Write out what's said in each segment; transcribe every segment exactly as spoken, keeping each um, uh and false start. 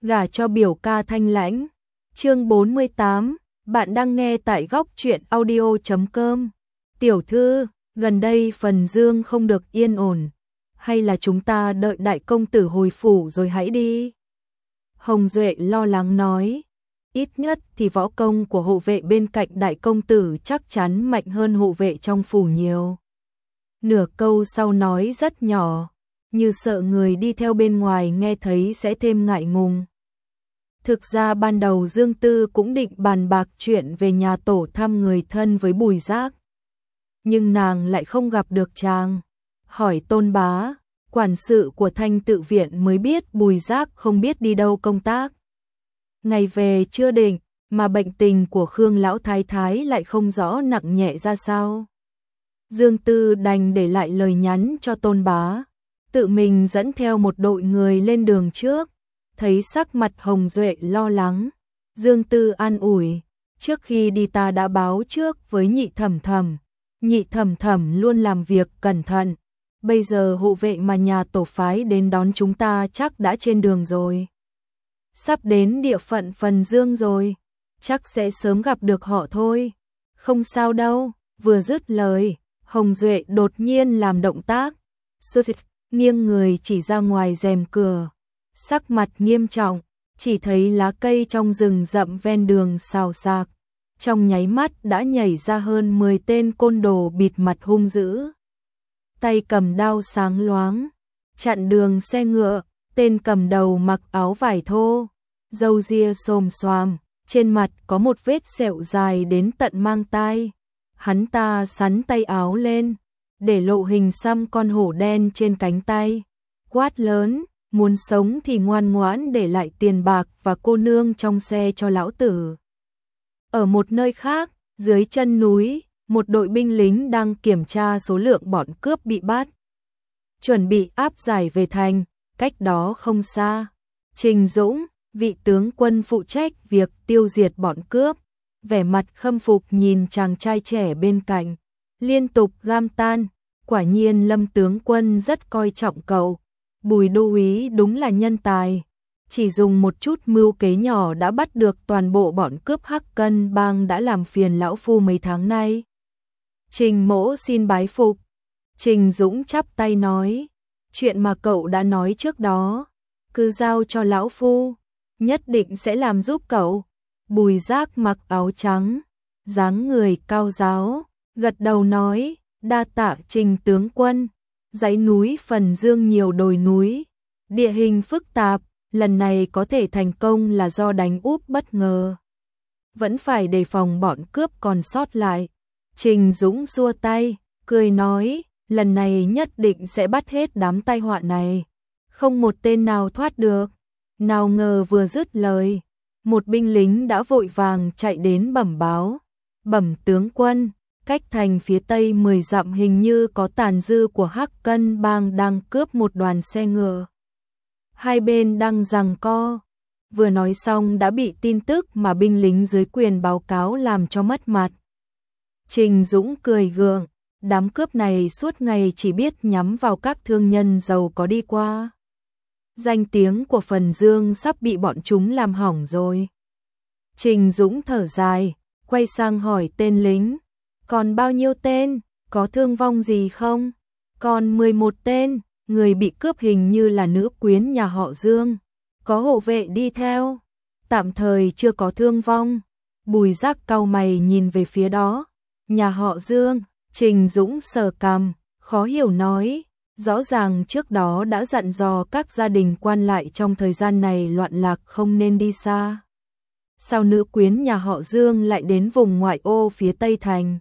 gả cho biểu ca thanh lãnh. Chương bốn mươi tám, bạn đang nghe tại góc truyện audio chấm com. Tiểu thư, gần đây Phần Dương không được yên ổn, hay là chúng ta đợi đại công tử hồi phủ rồi hãy đi? Hồng Duệ lo lắng nói, ít nhất thì võ công của hộ vệ bên cạnh đại công tử chắc chắn mạnh hơn hộ vệ trong phủ nhiều. Nửa câu sau nói rất nhỏ, như sợ người đi theo bên ngoài nghe thấy sẽ thêm ngại ngùng. Thực ra ban đầu Dương Tư cũng định bàn bạc chuyện về nhà tổ thăm người thân với Bùi Giác. Nhưng nàng lại không gặp được chàng. Hỏi Tôn Bá, quản sự của Thanh Tự Viện mới biết Bùi Giác không biết đi đâu công tác. Ngày về chưa định, mà bệnh tình của Khương Lão Thái Thái lại không rõ nặng nhẹ ra sao. Dương Tư đành để lại lời nhắn cho Tôn Bá, tự mình dẫn theo một đội người lên đường trước. Thấy sắc mặt Hồng Duệ lo lắng, Dương Tư an ủi, trước khi đi ta đã báo trước với nhị thẩm thẩm, nhị thẩm thẩm luôn làm việc cẩn thận, bây giờ hộ vệ mà nhà tổ phái đến đón chúng ta chắc đã trên đường rồi. Sắp đến địa phận Phần Dương rồi, chắc sẽ sớm gặp được họ thôi. Không sao đâu, vừa dứt lời, Hồng Duệ đột nhiên làm động tác, nghiêng người chỉ ra ngoài rèm cửa. Sắc mặt nghiêm trọng, chỉ thấy lá cây trong rừng rậm ven đường xào xạc, trong nháy mắt đã nhảy ra hơn mười tên côn đồ bịt mặt hung dữ. Tay cầm đao sáng loáng, chặn đường xe ngựa, tên cầm đầu mặc áo vải thô, râu ria xồm xoàm, trên mặt có một vết sẹo dài đến tận mang tai. Hắn ta xắn tay áo lên, để lộ hình xăm con hổ đen trên cánh tay, quát lớn, muốn sống thì ngoan ngoãn để lại tiền bạc và cô nương trong xe cho lão tử. Ở một nơi khác, dưới chân núi, một đội binh lính đang kiểm tra số lượng bọn cướp bị bắt, chuẩn bị áp giải về thành. Cách đó không xa, Trình Dũng, vị tướng quân phụ trách việc tiêu diệt bọn cướp, vẻ mặt khâm phục nhìn chàng trai trẻ bên cạnh, liên tục gam tan, quả nhiên Lâm tướng quân rất coi trọng cậu. Bùi đô úy đúng là nhân tài, chỉ dùng một chút mưu kế nhỏ đã bắt được toàn bộ bọn cướp Hắc Cân Bang đã làm phiền lão phu mấy tháng nay. Trình mỗ xin bái phục. Trình Dũng chắp tay nói, chuyện mà cậu đã nói trước đó, cứ giao cho lão phu, nhất định sẽ làm giúp cậu. Bùi Giác mặc áo trắng, dáng người cao ráo, gật đầu nói, đa tạ Trình tướng quân. Dãy núi Phần Dương nhiều đồi núi, địa hình phức tạp, lần này có thể thành công là do đánh úp bất ngờ. Vẫn phải đề phòng bọn cướp còn sót lại. Trình Dũng xua tay, cười nói, lần này nhất định sẽ bắt hết đám tai họa này, không một tên nào thoát được. Nào ngờ vừa dứt lời, một binh lính đã vội vàng chạy đến bẩm báo, bẩm tướng quân, cách thành phía tây mười dặm hình như có tàn dư của Hắc Cân Bang đang cướp một đoàn xe ngựa. Hai bên đang giằng co. Vừa nói xong đã bị tin tức mà binh lính dưới quyền báo cáo làm cho mất mặt. Trình Dũng cười gượng, đám cướp này suốt ngày chỉ biết nhắm vào các thương nhân giàu có đi qua. Danh tiếng của Phần Dương sắp bị bọn chúng làm hỏng rồi. Trình Dũng thở dài, quay sang hỏi tên lính, còn bao nhiêu tên, có thương vong gì không? Còn mười một tên, người bị cướp hình như là nữ quyến nhà họ Dương, có hộ vệ đi theo, tạm thời chưa có thương vong. Bùi Giác cau mày nhìn về phía đó, nhà họ Dương. Trình Dũng sờ cằm, khó hiểu nói, rõ ràng trước đó đã dặn dò các gia đình quan lại trong thời gian này loạn lạc không nên đi xa. Sao nữ quyến nhà họ Dương lại đến vùng ngoại ô phía Tây Thành?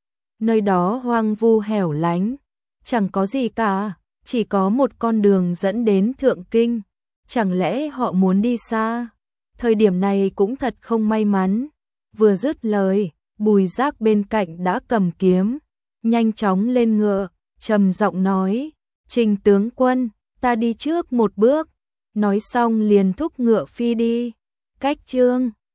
Nơi đó hoang vu hẻo lánh, chẳng có gì cả, chỉ có một con đường dẫn đến Thượng Kinh. Chẳng lẽ họ muốn đi xa? Thời điểm này cũng thật không may mắn. Vừa dứt lời, Bùi Giác bên cạnh đã cầm kiếm, nhanh chóng lên ngựa, trầm giọng nói, Trình tướng quân, ta đi trước một bước. Nói xong liền thúc ngựa phi đi. Cách chương